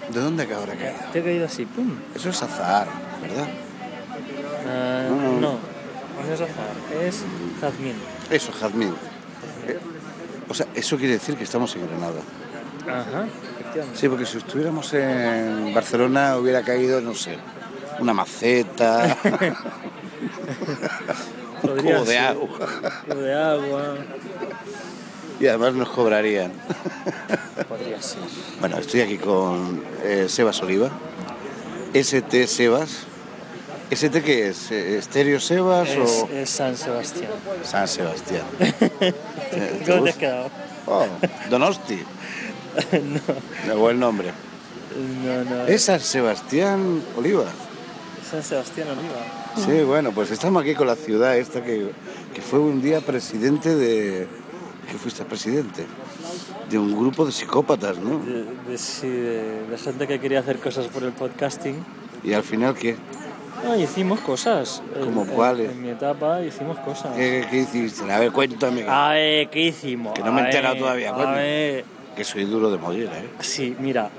¿De dónde habrá caído? Te ha caído así, pum. Eso es azahar, ¿verdad? No es azahar, es jazmín. Eso, jazmín. O sea, eso quiere decir que estamos en Granada. Ajá, efectivamente. Sí, porque si estuviéramos en Barcelona hubiera caído, no sé, una maceta, un cubo de agua. Un cubo de agua. Y además nos cobrarían. Podría ser. Bueno, estoy aquí con Sebas Oliva. ST Sebas. ¿ST qué es? ¿Estéreo Sebas o...? Es San Sebastián. San Sebastián. ¿Cómo te has quedado? Oh, Donosti. No. Buen nombre. No. Es San Sebastián Oliva. San Sebastián Oliva. Sí, bueno, pues estamos aquí con la ciudad esta que fue un día presidente de... ¿Qué fuiste presidente? De un grupo de psicópatas, ¿no? De gente que quería hacer cosas por el podcasting. ¿Y al final qué? No, hicimos cosas. ¿Cómo cuáles? En mi etapa hicimos cosas. ¿Qué hiciste? A ver, cuéntame. A ver, ¿qué hicimos? Que no me he enterado todavía. A ver. Que soy duro de mollera, ¿eh? Sí, mira.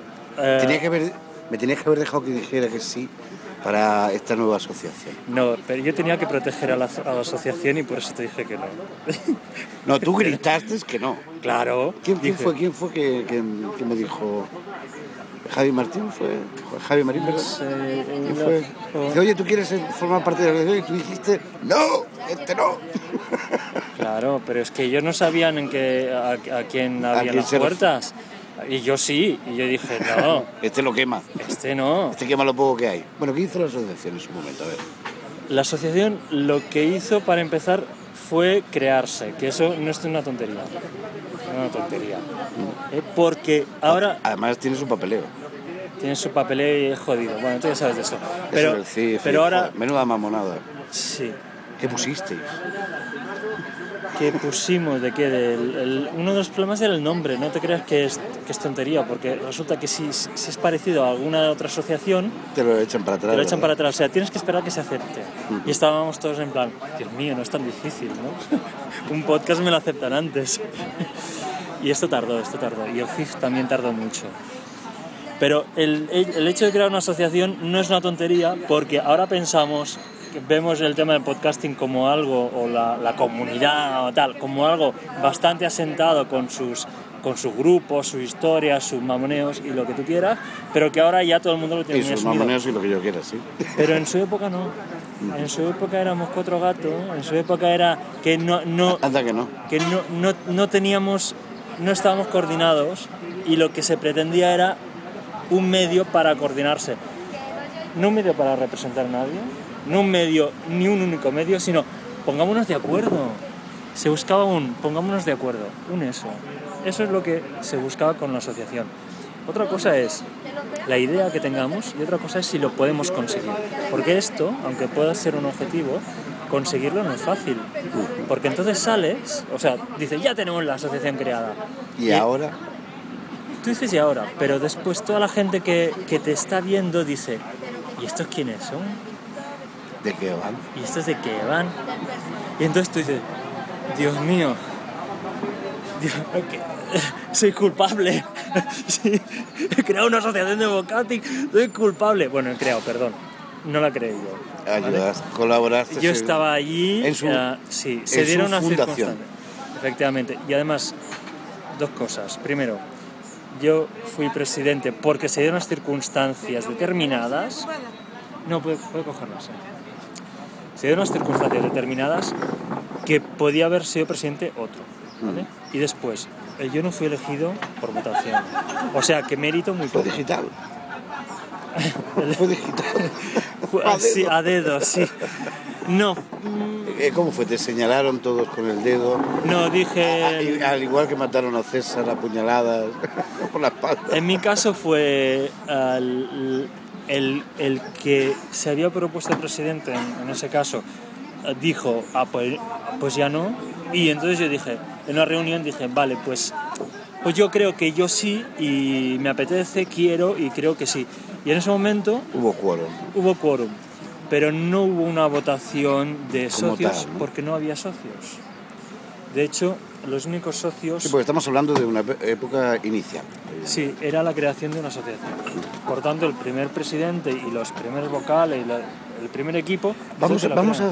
Me tenías que haber dejado que dijera que sí para esta nueva asociación. No, pero yo tenía que proteger a la asociación y por eso te dije que no. No, tú gritaste que no. Claro. ¿Quién fue que me dijo? ¿Javi Martín fue? ¿Javi Marín, perdón? ¿Quién fue? Dice, oye, ¿tú quieres formar parte de la organización? Y tú dijiste, ¡no! ¡No! Claro, pero es que ellos no sabían a quién abrían las puertas. Y yo sí, y yo dije, no. Este lo quema. Este no. Este quema lo poco que hay. Bueno, ¿qué hizo la asociación en su momento? A ver. La asociación lo que hizo para empezar fue crearse, que eso no es una tontería. No es una tontería. Porque ahora... Además tiene su papeleo. Tiene su papeleo y es jodido. Bueno, tú ya sabes de eso. Pero, el CIF, pero ahora... Joder, menuda mamonada. Sí. ¿Qué pusisteis? ¿Qué pusimos? ¿De qué? Uno de los problemas era el nombre. No te creas que es tontería, porque resulta que si es parecido a alguna otra asociación... Te lo echan para atrás. Te lo echan para atrás. O sea, tienes que esperar a que se acepte. Y estábamos todos en plan, Dios mío, no es tan difícil, ¿no? Un podcast me lo aceptan antes. Y esto tardó. Y el CIF también tardó mucho. Pero el hecho de crear una asociación no es una tontería, porque ahora vemos el tema del podcasting como algo, o la comunidad o tal, como algo bastante asentado con sus grupos, sus historias, sus mamoneos y lo que tú quieras, pero que ahora ya todo el mundo lo tiene muy asumido. Y sus mamoneos y lo que yo quiera, sí. Pero en su época no. En su época éramos cuatro gatos, en su época era que no estábamos coordinados, y lo que se pretendía era un medio para coordinarse. No un medio para representar a nadie, no un medio, ni un único medio, sino pongámonos de acuerdo. Se buscaba pongámonos de acuerdo, eso. Eso es lo que se buscaba con la asociación. Otra cosa es la idea que tengamos y otra cosa es si lo podemos conseguir. Porque esto, aunque pueda ser un objetivo, conseguirlo no es fácil. Porque entonces sales, o sea, dices, ya tenemos la asociación creada. ¿Y ahora? Tú dices y ahora, pero después toda la gente que te está viendo dice, ¿y estos quiénes son? ¿De qué van? ¿Y estos de qué van? Y entonces tú dices, Dios mío, soy culpable. Sí, he creado una asociación de podcasting, soy culpable. Bueno, he creado, perdón, no la creé yo. Ayudaste, ¿vale? Colaboraste. Yo estaba allí, sí, se dieron unas circunstancias. Efectivamente, y además, dos cosas. Primero, yo fui presidente porque se dieron unas circunstancias determinadas. No, puedo cogerlas. Se dieron unas circunstancias determinadas que podía haber sido presidente otro, ¿vale? Y después, yo no fui elegido por votación. O sea, que mérito muy poco. ¿Fue digital? ¿Fue digital? Sí, a dedo, sí. No. ¿Cómo fue? ¿Te señalaron todos con el dedo? No, dije... Al igual que mataron a César a puñaladas por la espalda. En mi caso fue el que se había propuesto presidente, en ese caso, dijo, pues ya no. Y entonces yo dije, en una reunión dije, vale, pues yo creo que yo sí, y me apetece, quiero y creo que sí. Y en ese momento... Hubo quórum. Pero no hubo una votación de socios, tal, ¿no? porque no había socios. De hecho, los únicos socios... Sí, porque estamos hablando de una época inicial. Sí, era la creación de una asociación. Por tanto, el primer presidente y los primeros vocales y el primer equipo... Vamos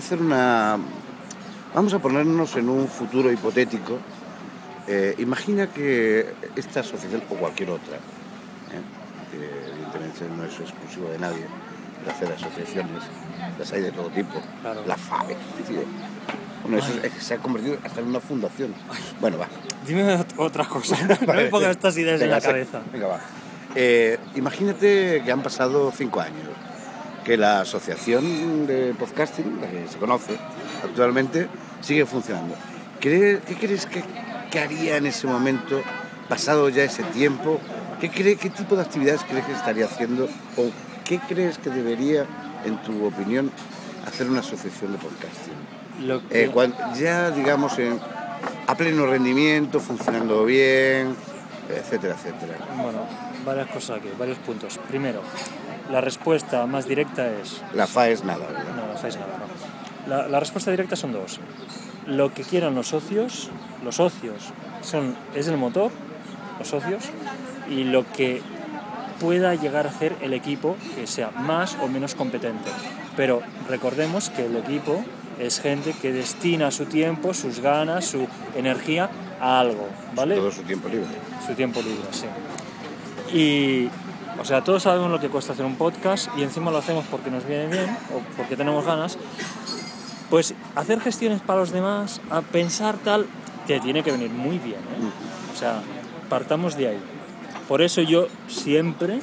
a ponernos en un futuro hipotético. Imagina que esta asociación o cualquier otra, que evidentemente no es exclusivo de nadie, de hacer asociaciones, las hay de todo tipo, claro. La FAE, tío. Bueno, eso se ha convertido hasta en una fundación. Bueno, va. Dime otras cosas, no me pongas estas ideas en la cabeza. Venga, va. Imagínate que han pasado 5 años, que la asociación de podcasting, la que se conoce actualmente, sigue funcionando. ¿Qué crees que haría en ese momento, pasado ya ese tiempo? ¿Qué tipo de actividades crees que estaría haciendo? ¿O qué crees que debería, en tu opinión, hacer una asociación de podcasting? Ya, digamos, a pleno rendimiento, funcionando bien, etcétera, etcétera. Bueno, varias cosas aquí, varios puntos. Primero, la respuesta más directa es... La FAE es nada, ¿verdad? No, la FAE es nada, no. La respuesta directa son dos. Lo que quieran los socios es el motor, los socios, y lo que pueda llegar a hacer el equipo, que sea más o menos competente. Pero recordemos que el equipo es gente que destina su tiempo, sus ganas, su energía a algo, ¿vale? Todo su tiempo libre. Su tiempo libre, sí. Y, o sea, todos sabemos lo que cuesta hacer un podcast y encima lo hacemos porque nos viene bien o porque tenemos ganas. Pues hacer gestiones para los demás, a pensar tal, te tiene que venir muy bien, ¿eh? O sea, partamos de ahí. Por eso yo siempre,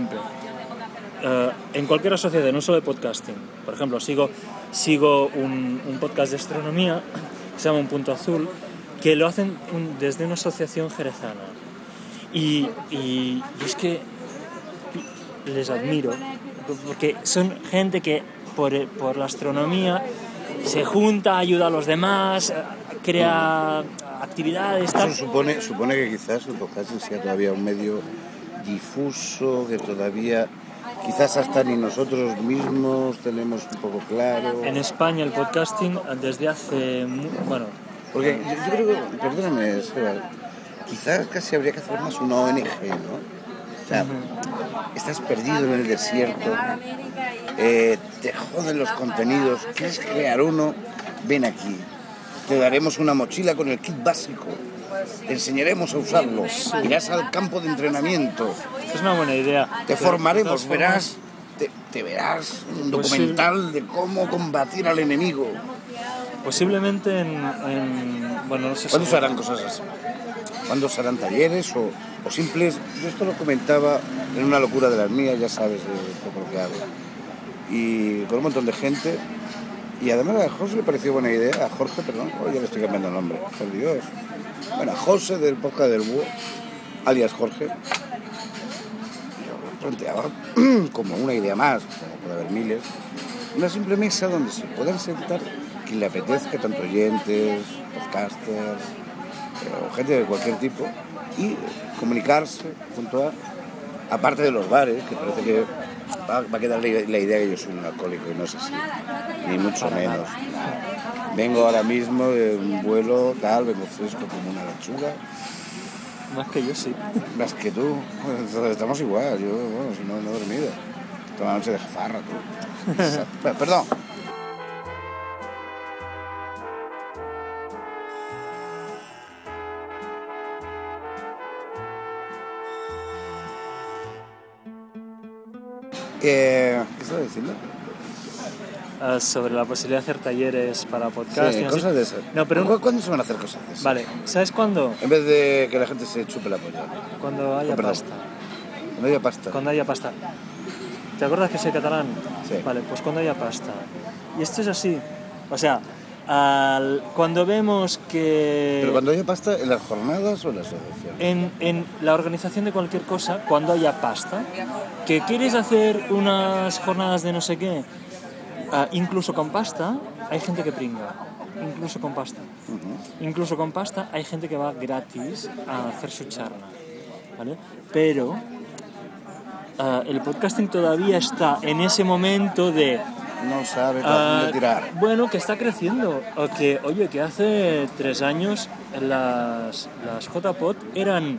en cualquier asociación, no solo de podcasting, por ejemplo, sigo un podcast de astronomía que se llama Un Punto Azul, que lo hacen desde una asociación jerezana. Y es que les admiro, porque son gente que por la astronomía se junta, ayuda a los demás, crea actividades... Eso supone que quizás el podcasting sea todavía un medio difuso, que todavía quizás hasta ni nosotros mismos tenemos un poco claro. En España el podcasting desde hace... Bueno... Porque yo creo que, perdóname, Seba, quizás casi habría que hacer más una ONG, ¿no? O sea, estás perdido en el desierto, te joden los contenidos, quieres crear uno, ven aquí. Te daremos una mochila con el kit básico, te enseñaremos a usarlo, irás al campo de entrenamiento. Es una buena idea. Te formaremos, te verás un documental de cómo combatir al enemigo. Posiblemente bueno, no sé. ¿Cuándo se harán cosas así? ¿Cuándo se harán talleres o simples? Yo esto lo comentaba en una locura de las mías, ya sabes de poco lo que hago. Y con un montón de gente. Y además a José le pareció buena idea, a Jorge, perdón, ya le estoy cambiando el nombre, por Dios. Bueno, a José del podcast del Búho, alias Jorge, yo planteaba como una idea más, como puede haber miles, una simple mesa donde se puedan sentar quien le apetezca, tanto oyentes, podcasters, o gente de cualquier tipo, y comunicarse junto aparte de los bares, que parece que va a quedar la idea que yo soy un alcohólico y no es así, ni mucho menos. Vengo ahora mismo de un vuelo tal, vengo fresco como una lechuga. Más que yo, sí. Más que tú, bueno, estamos igual, yo, bueno, si no he dormido. Toda la noche de farra, tú. Perdón. ¿Qué estaba diciendo? Sobre la posibilidad de hacer talleres para podcast. Sí, cosas de esas. No, pero ¿Cuándo se van a hacer cosas de esas? Vale, ¿sabes cuándo? En vez de que la gente se chupe la polla. Cuando haya pasta. Cuando haya pasta. Cuando haya pasta. ¿Te acuerdas que soy catalán? Sí. Vale, pues cuando haya pasta. Y esto es así. O sea, cuando vemos que... ¿Pero cuando haya pasta en las jornadas o en la asociación? En la organización de cualquier cosa, cuando haya pasta, que quieres hacer unas jornadas de no sé qué, incluso con pasta, hay gente que pringa. Incluso con pasta. Incluso con pasta hay gente que va gratis a hacer su charla, ¿vale? Pero el podcasting todavía está en ese momento de no sabe para dónde tirar. Bueno, que está creciendo. O que, oye, que hace 3 años las JPod eran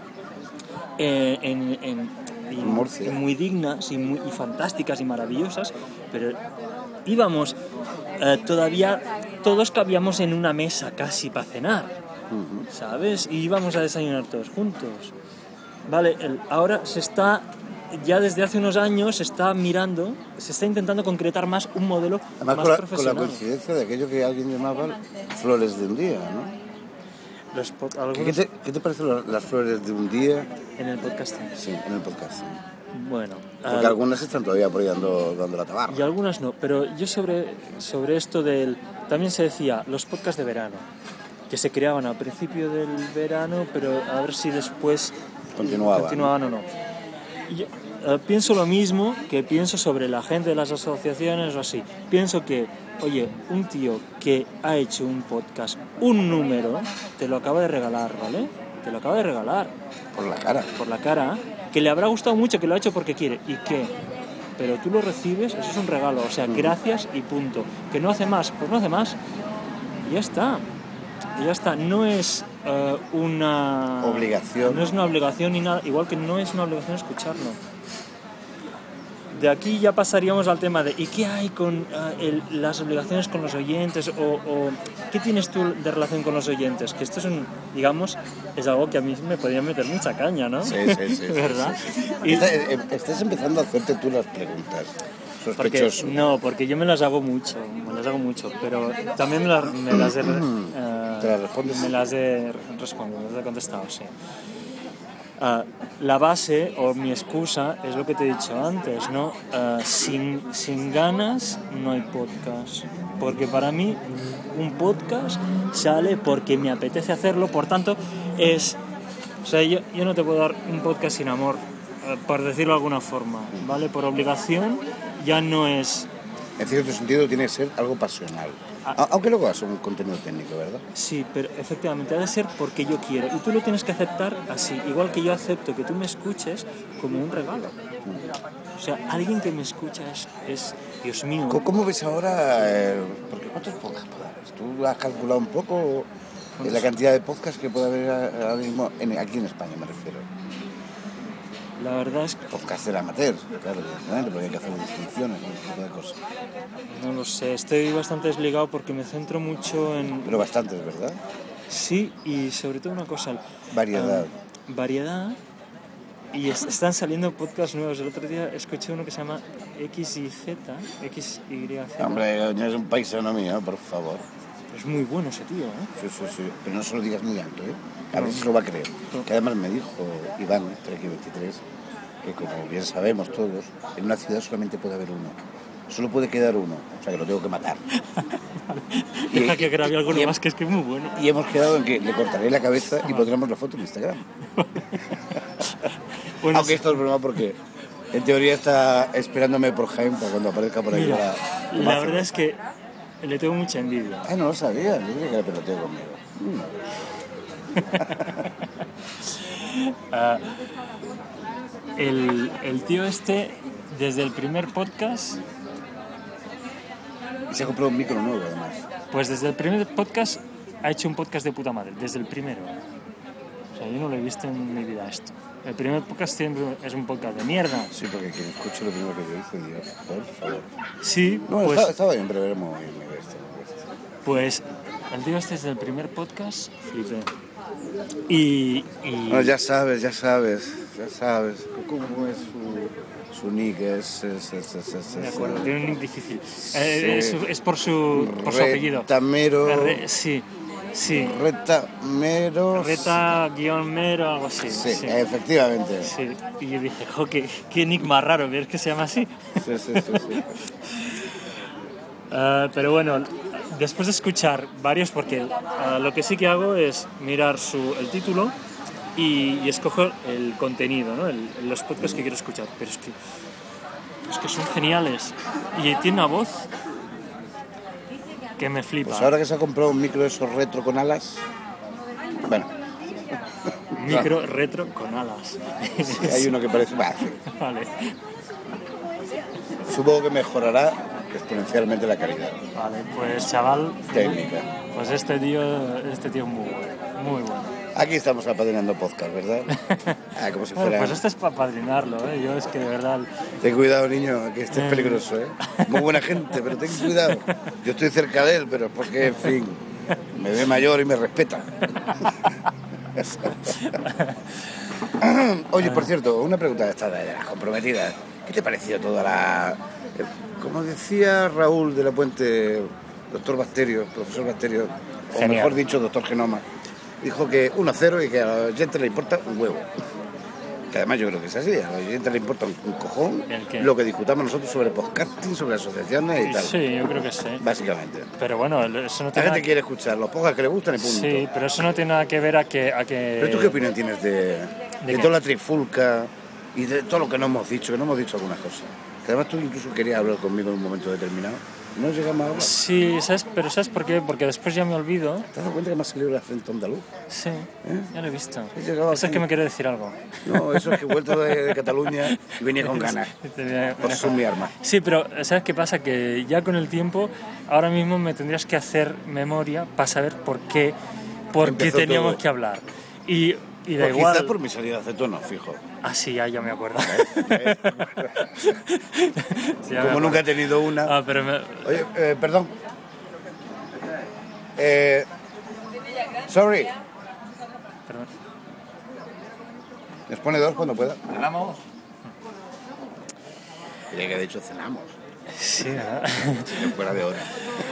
Murcia. muy dignas y fantásticas y maravillosas, pero íbamos, todavía todos cabíamos en una mesa casi para cenar, ¿sabes? Y íbamos a desayunar todos juntos. Vale, ahora ya desde hace unos años se está intentando concretar más un modelo Además, más profesional. con la coincidencia de aquello que alguien llamaba flores de un día, ¿no? ¿Qué te parecen las flores de un día? En el podcast. Sí, en el podcast. Bueno. Porque algunas están todavía por ahí dando la tabarra. Y algunas no, pero yo sobre esto también se decía los podcasts de verano, que se creaban al principio del verano, pero a ver si después continuaban o no. Y yo, pienso lo mismo que pienso sobre la gente de las asociaciones o así. Pienso que, oye, un tío que ha hecho un podcast, un número, te lo acaba de regalar, ¿vale? Te lo acaba de regalar. Por la cara. Por la cara, que le habrá gustado mucho, que lo ha hecho porque quiere. ¿Y qué? Pero tú lo recibes, eso es un regalo. O sea, gracias y punto. ¿Que no hace más? Pues no hace más. Y ya está. No es una... obligación. No es una obligación ni nada. Igual que no es una obligación escucharlo. De aquí ya pasaríamos al tema de ¿y qué hay con las obligaciones con los oyentes? O ¿qué tienes tú de relación con los oyentes? Que esto es algo que a mí me podría meter mucha caña, ¿no? Sí. ¿Verdad? Sí. Estás empezando a hacerte tú las preguntas. Sospechoso. Porque yo me las hago mucho, pero también me las he... ¿Te las respondes? Me las he respondido, me las he contestado, sí. La base o mi excusa es lo que te he dicho antes, ¿no? Sin ganas no hay podcast, porque para mí un podcast sale porque me apetece hacerlo, por tanto yo no te puedo dar un podcast sin amor, por decirlo de alguna forma, ¿vale? Por obligación ya no es... En cierto sentido tiene que ser algo pasional. Aunque luego es un contenido técnico, ¿verdad? Sí, pero efectivamente ha de ser porque yo quiero. Y tú lo tienes que aceptar así. Igual que yo acepto que tú me escuches como un regalo. O sea, alguien que me escucha es Dios mío. ¿Cómo ves ahora? Porque ¿cuántos podcasts puede haber? ¿Tú has calculado un poco la cantidad de podcasts que puede haber ahora mismo aquí en España, me refiero? La verdad es que... Podcast del amateur, claro, evidentemente, porque hay que hacer distinciones, ese tipo de cosas. No lo sé, estoy bastante desligado porque me centro mucho en... Pero bastantes, ¿verdad? Sí, y sobre todo una cosa... Variedad. Variedad, y están saliendo podcasts nuevos. El otro día escuché uno que se llama XYZ. Hombre, no es un paisano mío, por favor. Es muy bueno ese tío, ¿eh? Sí, pero no se lo digas muy alto, ¿eh? A ver si se lo va a creer. Que además me dijo Iván, Trek23, que como bien sabemos todos, en una ciudad solamente puede haber uno. Solo puede quedar uno, o sea que lo tengo que matar. Deja que grabe alguno más, que es muy bueno. Y hemos quedado en que le cortaré la cabeza y pondremos la foto en Instagram. Bueno, aunque esto es broma porque en teoría está esperándome por Jaime para cuando aparezca por ahí. Mira, la verdad es que le tengo mucha envidia. No lo sabía, yo creía que era peloteo conmigo. El tío este, desde el primer podcast... Y se ha comprado un micro nuevo, además. Pues desde el primer podcast ha hecho un podcast de puta madre, desde el primero. O sea, yo no lo he visto en mi vida esto. El primer podcast siempre es un podcast de mierda. Sí, porque quien escuche lo primero que yo hice, Dios, por favor. Sí, no, pues... Estaba bien, pero veremos muy bestia. Pues el tío este desde el primer podcast flipé. Y... Bueno, ya sabes cómo es su nick, de acuerdo, tiene un nick difícil. Sí. Es por su apellido. Retamero. Sí. Retamero. Reta-mero, algo así. Sí, efectivamente. Sí. Y yo dije, qué nick más raro, ¿ves que se llama así? Sí. Pero bueno, después de escuchar varios, porque lo que sí que hago es mirar el título y escoger el contenido, ¿no? Los podcasts que quiero escuchar. Pero es que son geniales. Y tiene una voz que me flipa. Pues ahora que se ha comprado un micro de esos retro con alas, bueno. Micro retro con alas. Sí, hay uno que parece... Vale. Supongo que mejorará exponencialmente la calidad Vale, pues chaval, técnica. pues este tío es muy bueno, muy bueno. Aquí estamos apadrinando podcast, ¿verdad? Como si Bueno, fuera... pues este es para padrinarlo, ¿eh? Yo es que de verdad... Ten cuidado, niño, que este es peligroso, ¿eh? Muy buena gente, pero ten cuidado. Yo estoy cerca de él, pero es porque, en fin, me ve mayor y me respeta. Oye, por cierto, una pregunta de estas de las comprometidas. ¿Qué te pareció toda la... como decía Raúl de la Puente, doctor Basterio, profesor Basterio, o Genial. mejor dicho, doctor Genoma, dijo que 1-0 y que a los oyentes le importa un huevo. Que además yo creo que es así, a los oyentes le importa un cojón ¿El qué? lo que discutamos nosotros sobre podcasting, sobre asociaciones y tal. Sí, yo creo que sí. Básicamente. Pero bueno, eso no La tiene gente nada... quiere escuchar los podcasts que le gustan y punto. Sí, pero eso no tiene nada que ver a que... ¿Pero tú qué opinión tienes de qué? toda la trifulca y de todo lo que no hemos dicho? Que no hemos dicho algunas cosas. Que además tú incluso querías hablar conmigo en un momento determinado. No llegamos a hablar. Sí, pero ¿sabes por qué? Porque después ya me olvido. ¿Te has dado cuenta que me ha salido el acento andaluz? Sí, ya lo he visto. He llegado Eso es aquí. que me quiere decir algo. No, eso es que he vuelto de Cataluña y venía con ganas. Por eso es mi arma. Sí, pero ¿sabes qué pasa? Que ya con el tiempo, ahora mismo me tendrías que hacer memoria para saber por qué Empezó teníamos todo. que hablar. Y da Pues igual. quizás por mi salida de acetono, fijo. Ah, sí, ya me acuerdo. Sí, ya me Como acuerdo. nunca he tenido una... Ah, pero Oye, perdón. Sorry. perdón. Les pone 2 cuando pueda. ¿Cenamos? Tenía que haber dicho cenamos. Sí, ¿verdad? Que fuera de hora.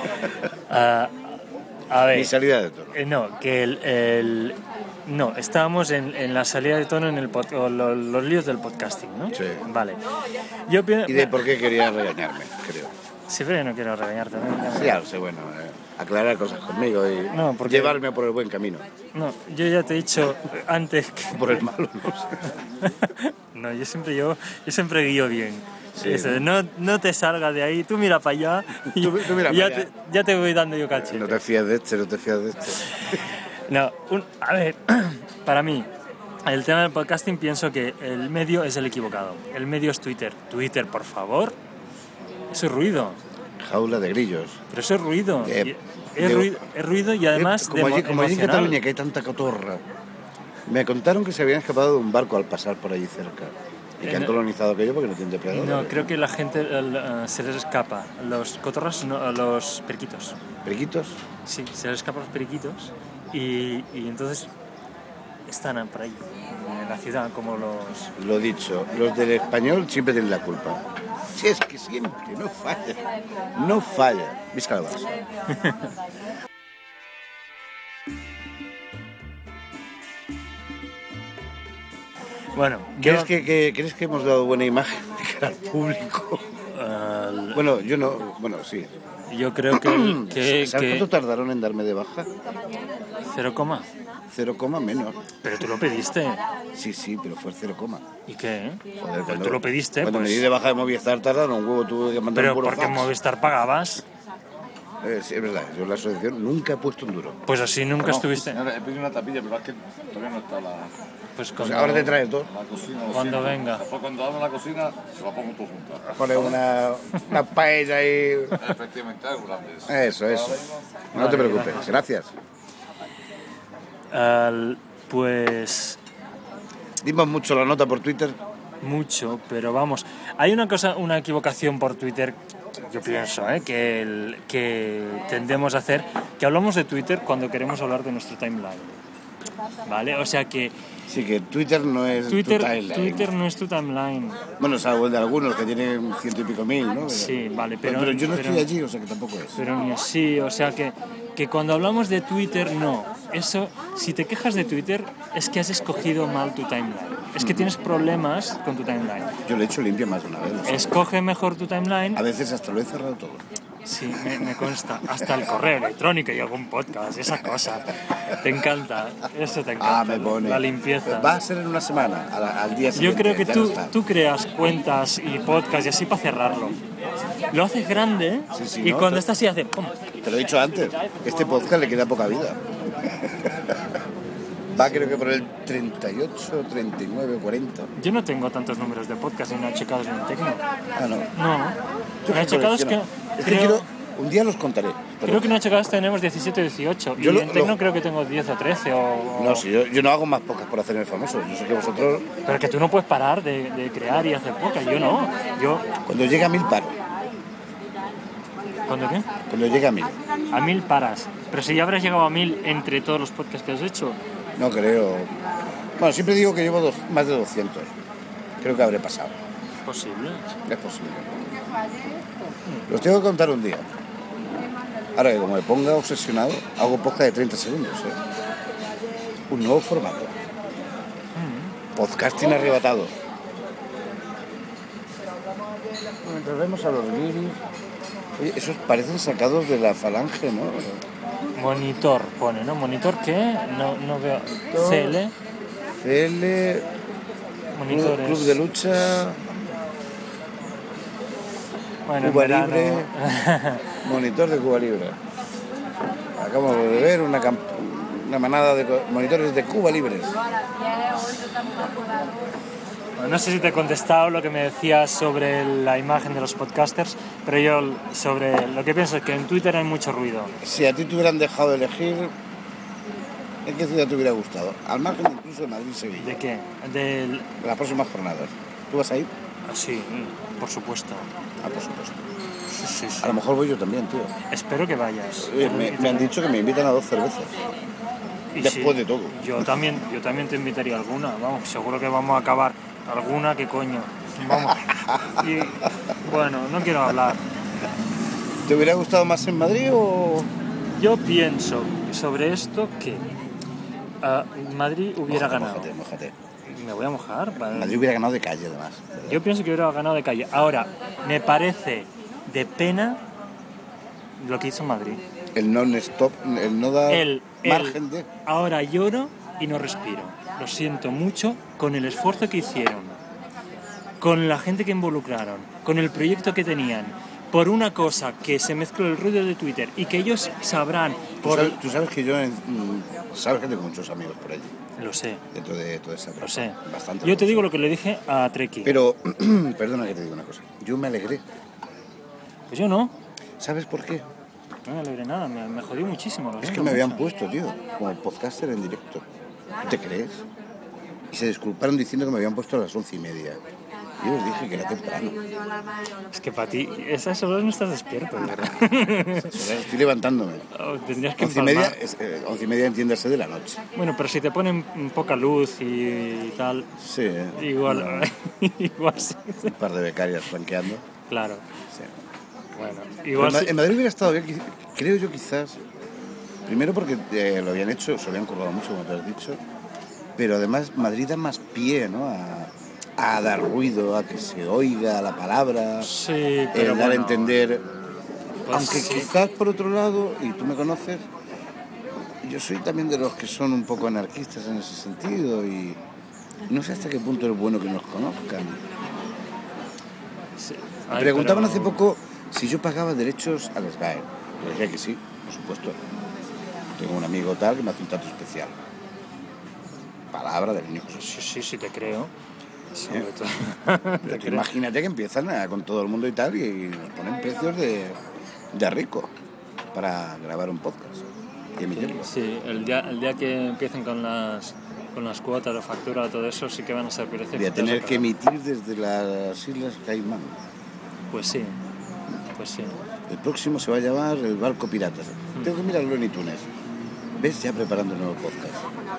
A ver. Mi salida de tono. No, que no, estábamos en la salida de tono en los líos del podcasting, ¿no? Sí. Vale. Yo pienso... Y de por qué quería regañarme, creo. Sí, pero yo no quiero regañarte, ¿no? Sí, ya lo sé, bueno, aclarar cosas conmigo y No, porque- llevarme por el buen camino. No, yo ya te he dicho antes que... Por el malo, no sé. No, yo siempre guío bien. Sí, Eso, no te salgas de ahí, tú mira para allá y, Tú mira y ya, para allá. ya te voy dando yo cachete. No te fías de este, no te fías de este. No, a ver, para mí, el tema del podcasting pienso que el medio es el equivocado. El medio es Twitter. Twitter, por favor. Eso es ruido. Jaula de grillos. Pero eso es ruido. De- Es ruido y además como allí en emocional. Cataluña, que hay tanta cotorra. Me contaron que se habían escapado de un barco al pasar por allí cerca. Y que han colonizado aquello porque no tienen depredadores. No, creo que la gente se les escapa. Los cotorras, no, los periquitos. ¿Periquitos? Sí, se les escapan los periquitos y entonces están por ahí, en la ciudad, como los... Lo dicho, los del español siempre tienen la culpa. Si es que siempre, no falla. No falla. Mis calabazas. Bueno, ¿Crees que hemos dado buena imagen de cara al público? Bueno, yo no... Bueno, sí. yo creo que ¿Sabes cuánto tardaron en darme de baja? 0, 0, menos. pero tú lo pediste. Sí, pero fue el 0, ¿Y qué? Joder, Pero tú lo pediste, Cuando pues. me di de baja de Movistar tardaron un huevo, tuve que mandar Pero un puro porque en fax. Movistar pagabas, Sí, es verdad, yo en la asociación nunca he puesto un duro. pues así nunca estuviste. Señora, he pedido una tapilla, pero es que todavía no está la Pues O cuando, sea, ahora te traes dos. cocina. Cuando venga. Después cuando abra la cocina, se la pongo todo junta. Pones una paella ahí. Efectivamente, algo grande. Eso. No te preocupes, gracias. Pues Dimos mucho la nota por Twitter. mucho, pero vamos. Hay una equivocación por Twitter, yo pienso, que tendemos a hacer, que hablamos de Twitter cuando queremos hablar de nuestro timeline. ¿Vale? O sea que Sí, que Twitter no es Twitter tu timeline. no es tu timeline. Bueno, salvo el de algunos que tienen 100 y pico mil, ¿no? Sí, vale, pero yo no estoy allí, o sea que tampoco es. Pero ni así, o sea que cuando hablamos de Twitter, no. Eso, si te quejas de Twitter, es que has escogido mal tu timeline. Es que tienes problemas con tu timeline. Yo lo he hecho limpio más de una vez. o sea, Escoge mejor tu timeline. a veces hasta lo he cerrado todo. Sí, me consta. Hasta el correo electrónico y algún podcast, esa cosa. Te encanta, eso te encanta. Me pone. La limpieza. Va a ser en una semana, al día Yo siguiente. creo que ya no está. tú creas cuentas y podcasts y así para cerrarlo. Lo haces grande Sí, y ¿no? cuando está así hace ¡pum! Te lo he dicho antes, este podcast le queda poca vida. Va creo que por el 38, 39, 40. Yo no tengo tantos números de podcast ni no he checado ni en Tecno. Ah, no. No, Yo no he que checado es que... colecciono. Es que quiero... Un día los contaré. Creo que en HKS tenemos 17 o 18. Yo y en Tecno creo que tengo 10 o 13. No, si yo no hago más podcasts por hacerme famoso. Yo sé que vosotros... Pero que tú no puedes parar de crear y hacer podcast. Yo no. Cuando llegue a 1000 paro. ¿Cuándo qué? Cuando llegue a 1000. A 1000 paras. Pero si ya habrás llegado a 1000 entre todos los podcasts que has hecho. No creo. Bueno, siempre digo que llevo más de 200. Creo que habré pasado. Es posible. Es posible. Los tengo que contar un día. Ahora que como me ponga obsesionado, hago podcast de 30 segundos. Un nuevo formato. Podcasting arrebatado. Mientras vemos a los guiris. Oye, esos parecen sacados de la Falange, ¿no? Monitor pone, ¿no? ¿Monitor qué? No veo. CL. CL. Monitores. Club de lucha. Bueno, Cuba Libre. Monitor de Cuba Libre. Acabamos de ver una manada de monitores de Cuba Libres. Bueno, no sé si te he contestado lo que me decías sobre la imagen de los podcasters, pero yo sobre lo que pienso es que en Twitter hay mucho ruido. Si a ti te hubieran dejado de elegir, ¿en qué ciudad te hubiera gustado? Al margen incluso de Madrid y Sevilla. ¿De qué? De las próximas jornadas. ¿Tú vas a ir? Sí, por supuesto. Por supuesto. Sí. A lo mejor voy yo también, tío. Espero que vayas. Me han dicho que me invitan a 2 cervezas. Y después de todo. Yo también te invitaría a alguna. Vamos, seguro que vamos a acabar alguna, ¿qué coño? Vamos. Y bueno, no quiero hablar. ¿Te hubiera gustado más en Madrid o...? Yo pienso sobre esto que Madrid hubiera ganado. Mójate. Me voy a mojar. ¿Vale? Madrid hubiera ganado de calle, además. Yo pienso que hubiera ganado de calle. Ahora, me parece de pena lo que hizo Madrid. El non-stop, el no dar margen de... Ahora lloro y no respiro. Lo siento mucho con el esfuerzo que hicieron, con la gente que involucraron, con el proyecto que tenían, por una cosa que se mezcló el ruido de Twitter y que ellos sabrán... Tú sabes que yo... Sabes que tengo muchos amigos por allí. Lo sé. Dentro de toda esa... Lo sé. Bastante. Yo te digo lo que le dije a Treki. Pero, perdona que te diga una cosa. Yo me alegré. Pues yo no. ¿Sabes por qué? No me alegré nada, me jodió muchísimo. Es que me habían puesto, tío, como podcaster en directo. ¿Tú te crees? Y se disculparon diciendo que me habían puesto a las 11:30. Yo les dije que era temprano. Es que para ti, esas horas no estás despierto. Estoy levantándome. Tendrías que 11:30, entiéndase, de la noche. Bueno, pero si te ponen poca luz y tal... Sí. Igual, igual sí. Un par de becarias flanqueando. Claro. Sí. Bueno, igual sí. En Madrid hubiera estado bien, creo yo, quizás. Primero porque lo habían hecho, se lo habían currado mucho, como te has dicho. Pero además Madrid da más pie, ¿no? A dar ruido, a que se oiga la palabra, sí, pero dar a bueno, entender. pues aunque sí. quizás por otro lado, y tú me conoces, yo soy también de los que son un poco anarquistas en ese sentido y no sé hasta qué punto es bueno que nos conozcan. Sí. Me preguntaban hace poco si yo pagaba derechos al SGAE. Le dije que sí, por supuesto. Tengo un amigo tal que me hace un trato especial. Palabra del niño. Sí, te creo. Sobre todo. Pero tú imagínate que empiezan con todo el mundo y tal y nos ponen precios de rico para grabar un podcast y emitirlo. Sí, el día que empiecen con las cuotas, la factura, todo eso, sí que van a ser precios. Voy a tener que emitir desde las Islas Caimán. Pues sí. El próximo se va a llamar El Barco Pirata. Tengo que mirarlo en iTunes. ¿Ves? Ya preparando un nuevo podcast.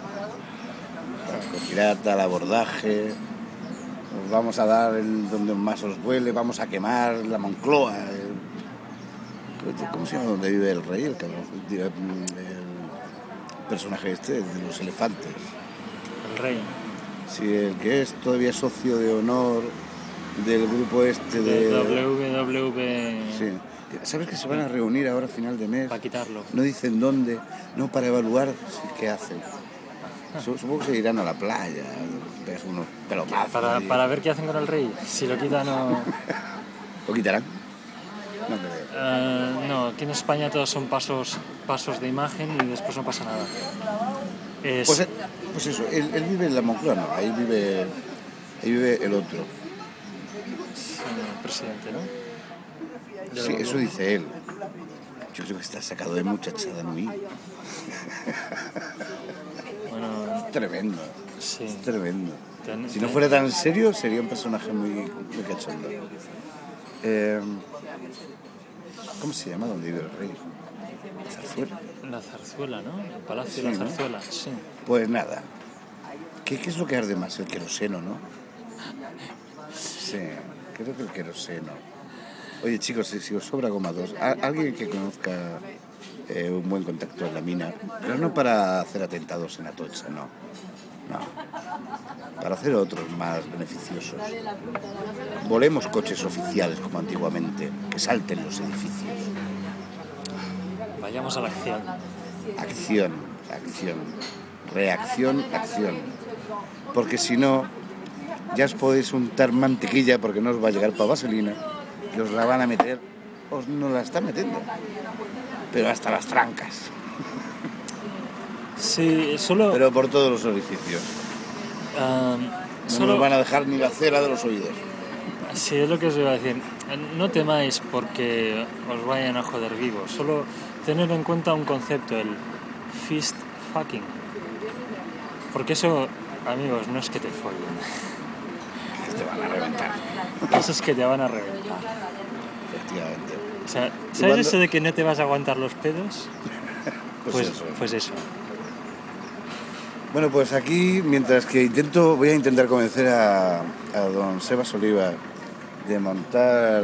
Barco Pirata, el abordaje... Os vamos a dar donde más os duele, vamos a quemar la Moncloa. ¿Cómo se llama donde vive el rey? El personaje de los elefantes. El rey. Sí, el que es todavía socio de honor del grupo de WWE. Sí. ¿Sabes que se van a reunir ahora a final de mes? Para quitarlo. No dicen dónde, no para evaluar qué hacen. Supongo que se irán a la playa, unos pelotazos. Para ver qué hacen con el rey. Si lo quitan o... ¿Lo quitarán? No creo. No, aquí en España todos son pasos de imagen y después no pasa nada. Pues eso, él vive en la Moncloa, no, ahí vive el otro. El presidente, ¿no? del Sí, eso gobierno. dice él. Yo creo que está sacado de muchachada Nui. Bueno, Es tremendo. sí. Es tremendo. Ten- Si no ten- fuera tan serio, sería un personaje muy cachondo. ¿Cómo se llama donde vive el rey? Zarzuela. La zarzuela, ¿no? El Palacio Sí, de la ¿no? Zarzuela, sí. Pues nada. ¿Qué es lo que arde más? El queroseno, ¿no? Sí, creo que el queroseno. Oye, chicos, si os sobra goma 2, alguien que conozca un buen contacto en la mina, pero no para hacer atentados en Atocha, no. No. Para hacer otros más beneficiosos. Volemos coches oficiales como antiguamente, que salten los edificios. Vayamos a la acción. Acción, acción. Reacción, acción. Porque si no, ya os podéis untar mantequilla porque no os va a llegar para vaselina y os la van a meter, os no la están metiendo, pero hasta las trancas, Sí, solo... pero por todos los orificios. No solo nos van a dejar ni la cera de los oídos. sí, es lo que os iba a decir. No temáis porque os vayan a joder vivos. Solo tener en cuenta un concepto, el fist fucking. Porque eso, amigos, no es que te follen. Que te van a reventar, Eso es que te van a reventar. efectivamente. O sea, ¿sabes cuando- eso de que no te vas a aguantar los pedos? Pues eso. Bueno, pues aquí, mientras que voy a intentar convencer a don Sebas Oliva de montar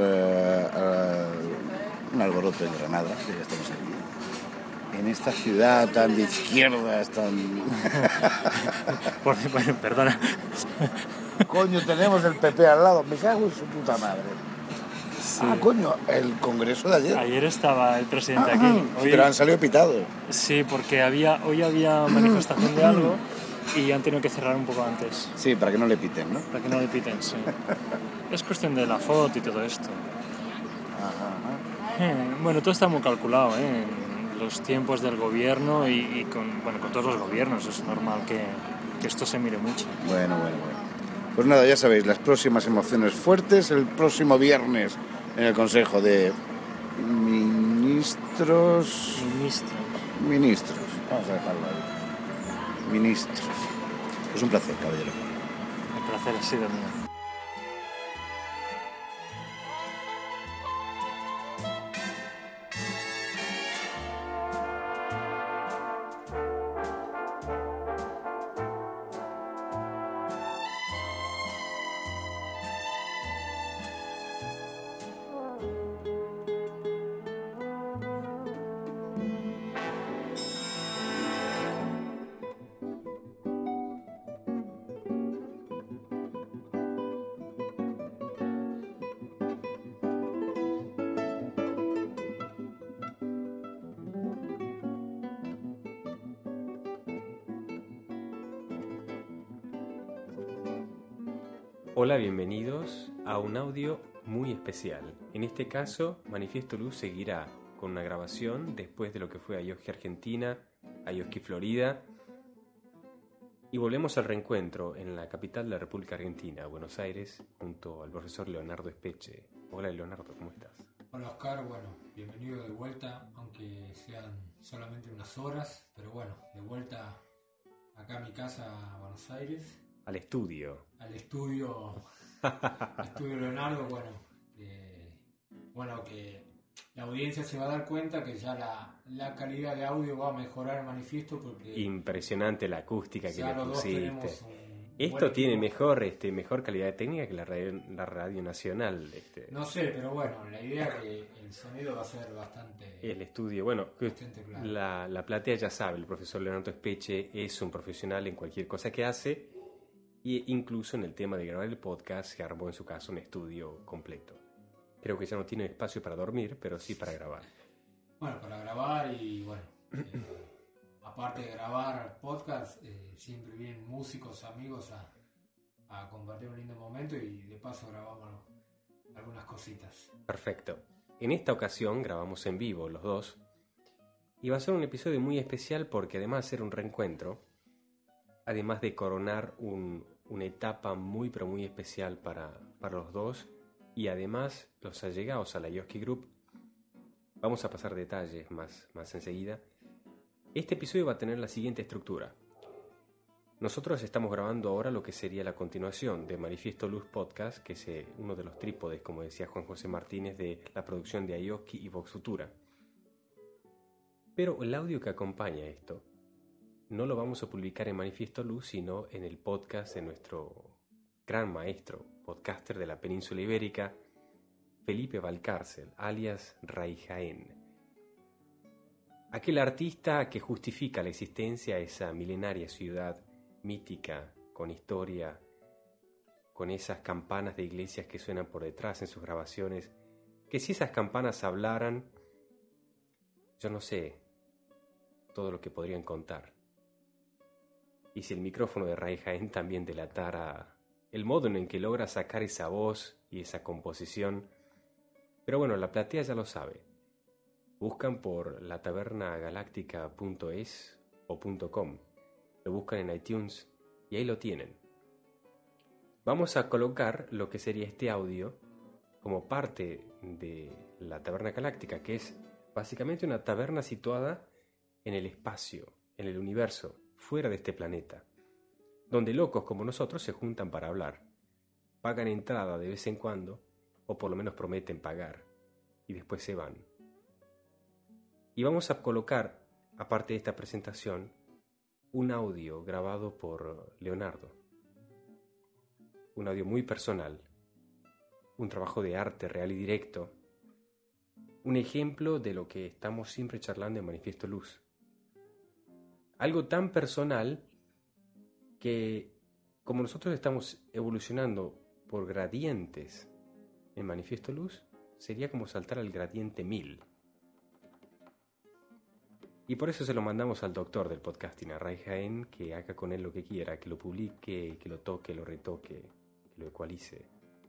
un alboroto en Granada, que ya estamos aquí, en esta ciudad tan de izquierdas, tan... Bueno, perdona. Coño, tenemos el PP al lado, me cago en su puta madre. Ah, coño, el congreso de ayer. Ayer estaba el presidente aquí. Hoy, Pero han salido pitados. sí, porque hoy había manifestación de algo y han tenido que cerrar un poco antes. Sí, para que no le piten, ¿no? Para que no le piten, sí. Es cuestión de la foto y todo esto. Bueno, todo está muy calculado, ¿eh? En los tiempos del gobierno y con todos los gobiernos. Es normal que esto se mire mucho. Bueno. Pues nada, ya sabéis, las próximas emociones fuertes el próximo viernes en el Consejo de Ministros. Ministro. Vamos a dejarlo ahí. Ministros. Es un placer, caballero. El placer ha sido mío. Hola, bienvenidos a un audio muy especial. En este caso, Manifiesto Luz seguirá con una grabación después de lo que fue Ayoski Argentina, Ayoski Florida. Y volvemos al reencuentro en la capital de la República Argentina, Buenos Aires, junto al profesor Leonardo Espeche. Hola Leonardo, ¿cómo estás? Hola Oscar, bueno, bienvenido de vuelta, aunque sean solamente unas horas, pero bueno, de vuelta acá a mi casa, a Buenos Aires, Al estudio. al estudio Leonardo, que la audiencia se va a dar cuenta que ya la calidad de audio va a mejorar el manifiesto porque Impresionante la acústica que ya le los dos pusiste. tenemos un Esto buen tiene equipo. mejor calidad técnica que la radio nacional. No sé, pero bueno, la idea es que el sonido va a ser bastante... El estudio, bueno, Bastante claro. la platea ya sabe, el profesor Leonardo Espeche es un profesional en cualquier cosa que hace, e incluso en el tema de grabar el podcast se armó en su caso un estudio completo. Creo que ya no tiene espacio para dormir, pero sí para grabar. Bueno, para grabar y bueno, aparte de grabar podcast, siempre vienen músicos, amigos a compartir un lindo momento y de paso grabamos algunas cositas. Perfecto. En esta ocasión grabamos en vivo los dos y va a ser un episodio muy especial porque además de ser un reencuentro, además de coronar una etapa muy pero muy especial para los dos y además los allegados a la Ayoski Group Vamos a pasar detalles más enseguida. Este episodio va a tener la siguiente estructura. Nosotros estamos grabando ahora lo que sería la continuación de Manifiesto Luz Podcast, que es uno de los trípodes, como decía Juan José Martínez, de la producción de Ayoski y Vox Futura. Pero el audio que acompaña esto no lo vamos a publicar en Manifiesto Luz, sino en el podcast de nuestro gran maestro, podcaster de la península ibérica, Felipe Valcárcel, alias Ray Jaén. Aquel artista que justifica la existencia de esa milenaria ciudad mítica, con historia, con esas campanas de iglesias que suenan por detrás en sus grabaciones, que si esas campanas hablaran, yo no sé todo lo que podrían contar. Y si el micrófono de Ray Jaén también delatara el modo en que logra sacar esa voz y esa composición. Pero bueno, la platea ya lo sabe. Buscan por latavernagaláctica.es o .com. Lo buscan en iTunes y ahí lo tienen. Vamos a colocar lo que sería este audio como parte de la Taberna Galáctica, que es básicamente una taberna situada en el espacio, en el universo, fuera de este planeta, donde locos como nosotros se juntan para hablar. Pagan entrada de vez en cuando, o por lo menos prometen pagar, y después se van. Y vamos a colocar, aparte de esta presentación, un audio grabado por Leonardo. Un audio muy personal, un trabajo de arte real y directo, un ejemplo de lo que estamos siempre charlando en Manifiesto Luz. Algo tan personal que, como nosotros estamos evolucionando por gradientes en Manifiesto Luz, sería como saltar al gradiente 1000. Y por eso se lo mandamos al doctor del podcasting, a Ray Jaén, que haga con él lo que quiera, que lo publique, que lo toque, lo retoque, que lo ecualice.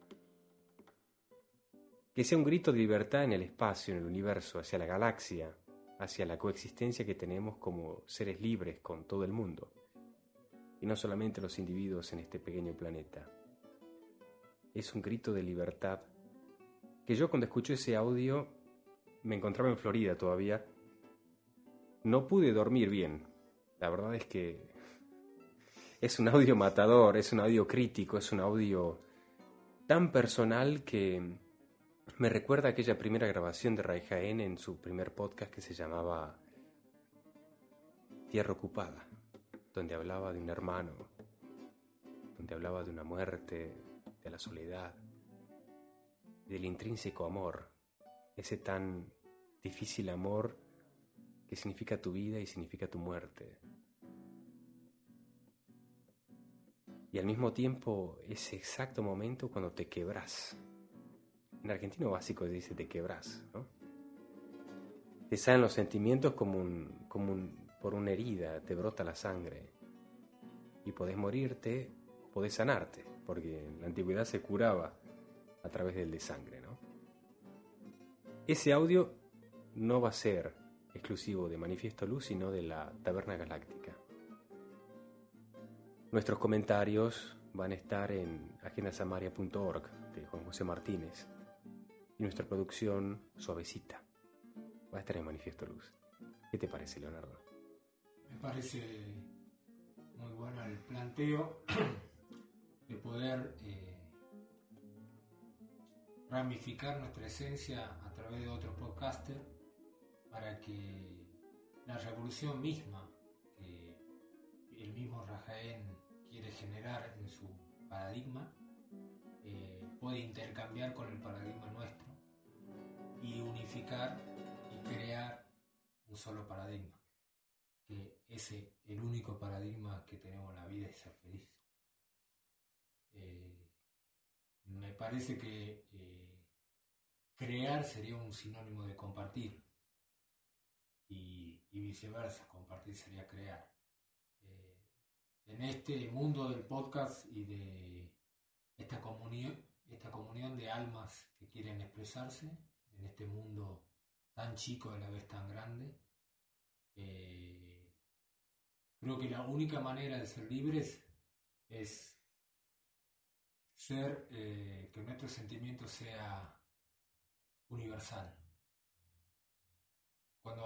Que sea un grito de libertad en el espacio, en el universo, hacia la galaxia, hacia la coexistencia que tenemos como seres libres con todo el mundo. Y no solamente los individuos en este pequeño planeta. Es un grito de libertad que yo cuando escuché ese audio, me encontraba en Florida todavía, no pude dormir bien. La verdad es que es un audio matador, es un audio crítico, es un audio tan personal que me recuerda a aquella primera grabación de Ray Jaén en su primer podcast que se llamaba Tierra Ocupada, donde hablaba de un hermano, donde hablaba de una muerte, de la soledad, del intrínseco amor, ese tan difícil amor que significa tu vida y significa tu muerte. Y al mismo tiempo ese exacto momento cuando te quebrás. En argentino básico se dice te quebrás, ¿no? Te salen los sentimientos por una herida, te brota la sangre. Y podés morirte, podés sanarte, porque en la antigüedad se curaba a través del de sangre, ¿no? Ese audio no va a ser exclusivo de Manifiesto Luz, sino de la Taberna Galáctica. Nuestros comentarios van a estar en agendasamaria.org de Juan José Martínez y nuestra producción suavecita va a estar en Manifiesto Luz. ¿Qué te parece, Leonardo? Me parece muy bueno el planteo de poder ramificar nuestra esencia a través de otro podcaster para que la revolución misma que el mismo Ray Jaén quiere generar en su paradigma puede intercambiar con el paradigma nuestro y unificar y crear un solo paradigma, que es el único paradigma que tenemos en la vida, es ser feliz. Me parece que crear sería un sinónimo de compartir y viceversa, compartir sería crear. En este mundo del podcast y de esta comunión de almas que quieren expresarse, en este mundo tan chico y a la vez tan grande, creo que la única manera de ser libres es ser, que nuestro sentimiento sea universal.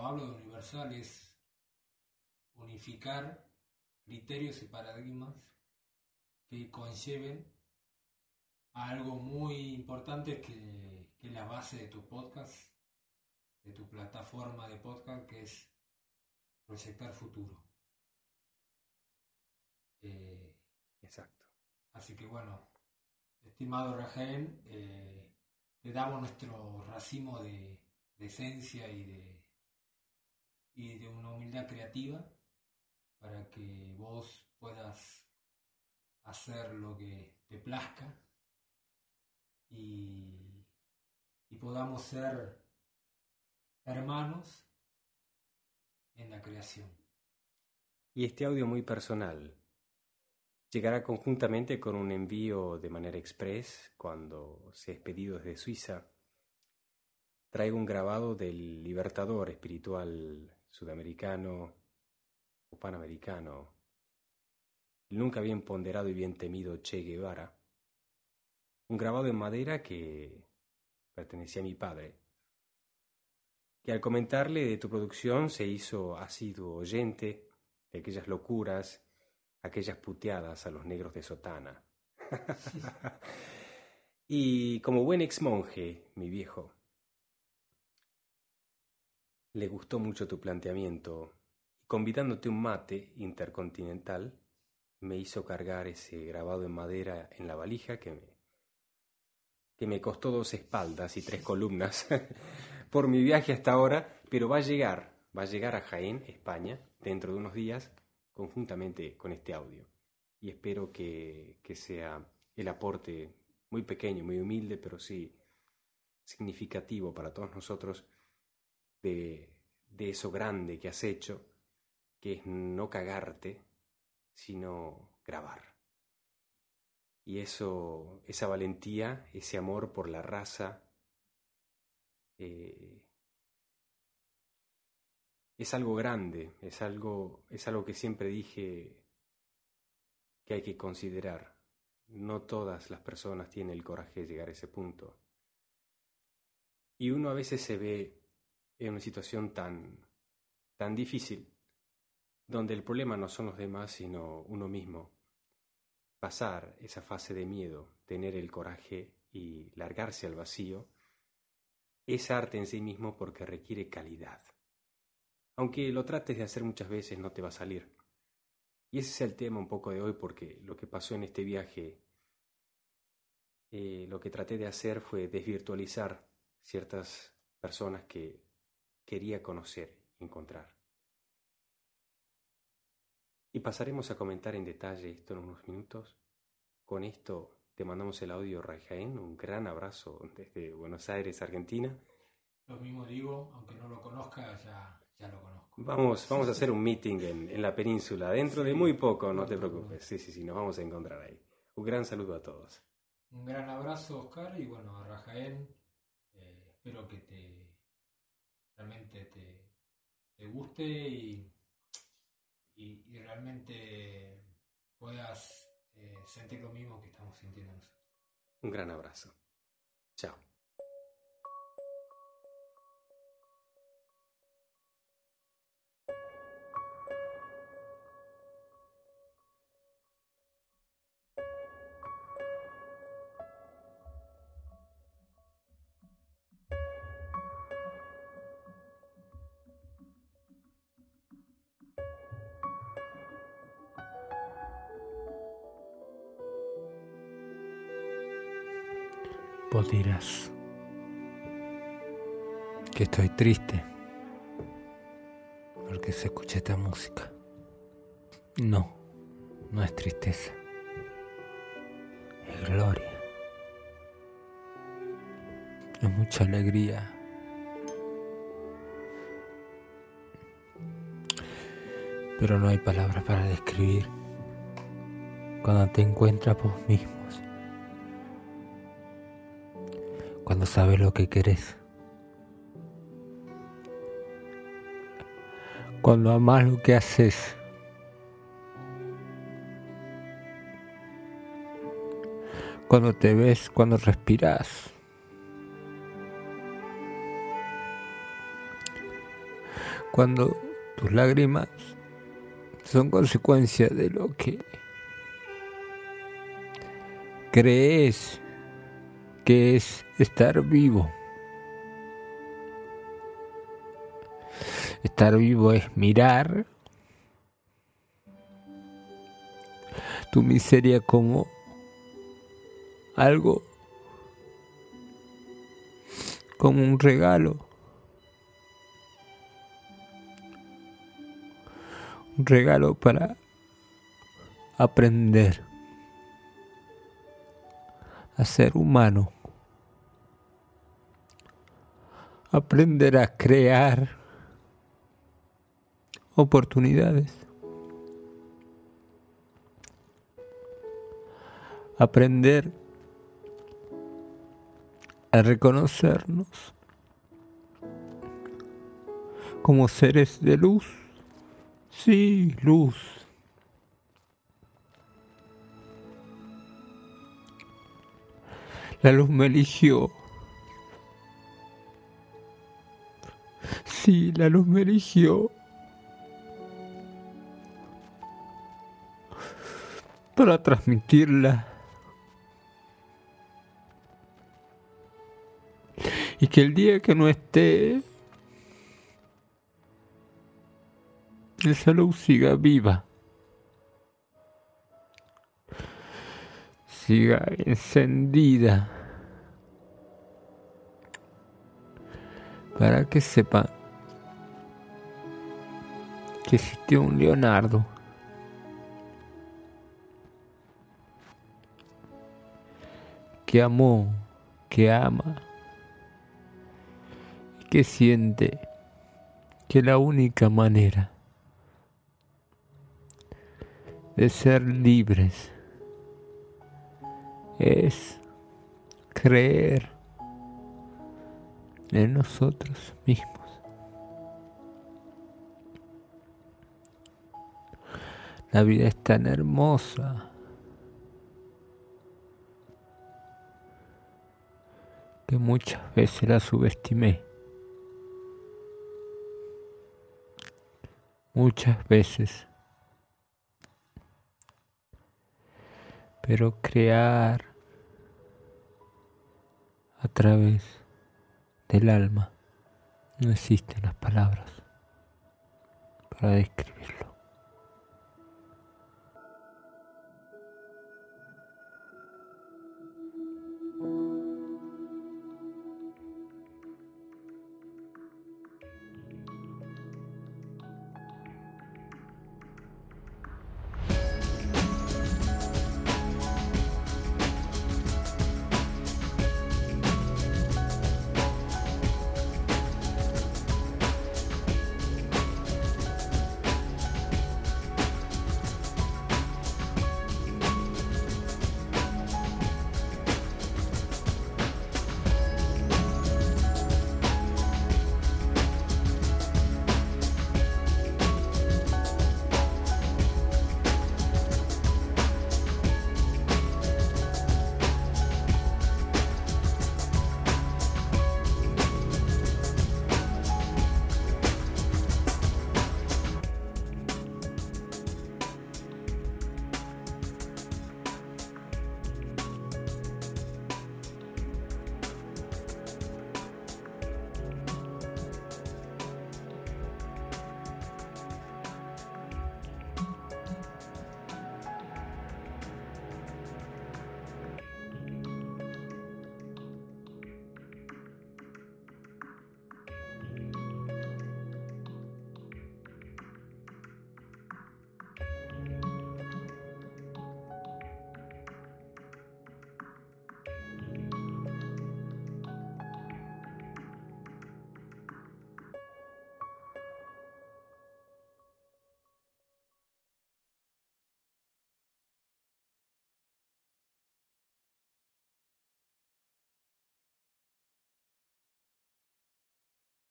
hablo de universal es unificar criterios y paradigmas que conlleven a algo muy importante que es la base de tu podcast, de tu plataforma de podcast, que es proyectar futuro. Exacto. Así que bueno, estimado Rajael, le damos nuestro racimo de esencia y de una humildad creativa para que vos puedas hacer lo que te plazca y podamos ser hermanos en la creación. Y este audio muy personal llegará conjuntamente con un envío de manera express cuando se es pedido desde Suiza. Traigo un grabado del libertador espiritual sudamericano o panamericano, el nunca bien ponderado y bien temido Che Guevara. Un grabado en madera que pertenecía a mi padre, que al comentarle de tu producción se hizo asiduo oyente de aquellas locuras, aquellas puteadas a los negros de sotana. Y como buen ex monje, mi viejo, le gustó mucho tu planteamiento y convidándote un mate intercontinental, me hizo cargar ese grabado en madera en la valija que me costó 2 espaldas y 3 columnas por mi viaje hasta ahora, pero va a llegar a Jaén, España, dentro de unos días, conjuntamente con este audio. Y espero que sea el aporte muy pequeño, muy humilde, pero sí significativo para todos nosotros de eso grande que has hecho, que es no cagarte, sino grabar. Y eso, esa valentía, ese amor por la raza, es algo grande, es algo que siempre dije que hay que considerar. No todas las personas tienen el coraje de llegar a ese punto. Y uno a veces se ve en una situación tan difícil, donde el problema no son los demás, sino uno mismo. Pasar esa fase de miedo, tener el coraje y largarse al vacío, es arte en sí mismo porque requiere calidad. Aunque lo trates de hacer muchas veces, no te va a salir. Y ese es el tema un poco de hoy, porque lo que pasó en este viaje, lo que traté de hacer fue desvirtualizar ciertas personas que quería conocer y encontrar. Y pasaremos a comentar en detalle esto en unos minutos. Con esto te mandamos el audio, Rajael. Un gran abrazo desde Buenos Aires, Argentina. Lo mismo digo, aunque no lo conozca, ya lo conozco. Vamos a hacer un meeting en la península, dentro de muy poco, no te preocupes. Sí, nos vamos a encontrar ahí. Un gran saludo a todos. Un gran abrazo, Oscar, y bueno, a Rajael, espero que realmente te guste y realmente puedas sentir lo mismo que estamos sintiendo nosotros. Un gran abrazo. Chao. Vos dirás que estoy triste porque se escucha esta música. No es tristeza, es gloria, es mucha alegría. Pero no hay palabras para describir cuando te encuentras vos mismos. Cuando sabes lo que querés. Cuando amás lo que haces. Cuando te ves, cuando respirás. cuando tus lágrimas son consecuencia de lo que crees que es estar vivo. Estar vivo es mirar tu miseria como algo, como un regalo. Un regalo para aprender a ser humano. Aprender a crear oportunidades. Aprender a reconocernos como seres de luz. Sí, luz. La luz me eligió. Sí, la luz me eligió. Para transmitirla. Y que el día que no esté, esa luz siga viva. Siga encendida. Para que sepan que existió un Leonardo. Que amó, que ama, y que siente que la única manera de ser libres es creer en nosotros mismos. La vida es tan hermosa que muchas veces la subestimé. Muchas veces. Pero crear a través del alma no existen las palabras para describirlo.